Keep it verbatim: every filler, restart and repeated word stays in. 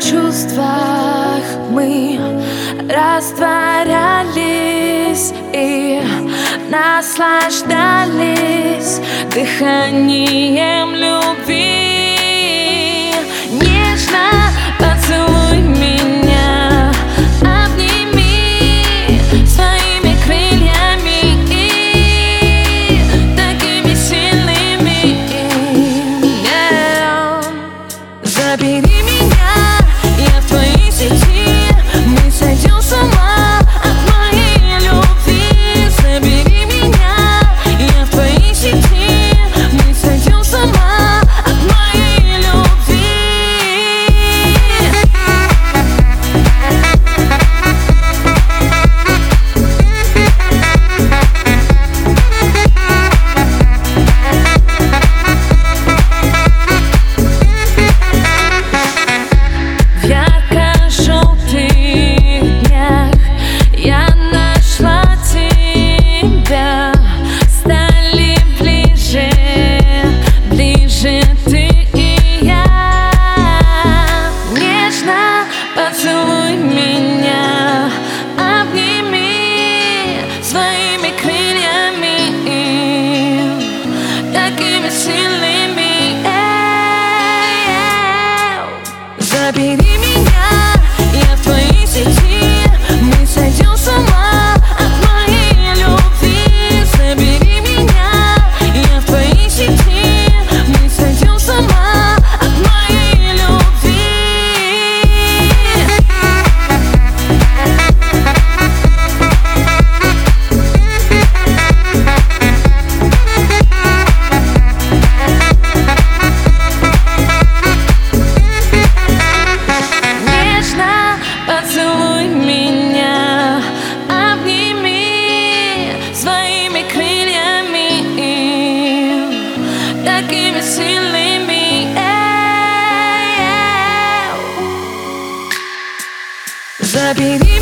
чувствах мы растворялись и наслаждались дыханием любви. Нежно поцелуй меня, обними своими крыльями и такими сильными. Yeah. Забери меня, я в твоей сети, мы сойдем с ума от моей любви. Забери меня, я в твоей сети, мы сойдем с ума от моей любви. В ярко-желтых днях я нашла тебя, стали ближе, ближе ты и я. Нежно поцелуй меня, обними своими крыльями такими сильными. Забери меня, я в твоей сети, мы сойдем с ума от моей любви. Забери меня, я в твоей сети, мы сойдем с ума от моей любви. Нежно поцелуй меня, обними своими крыльями такими сильными. Забери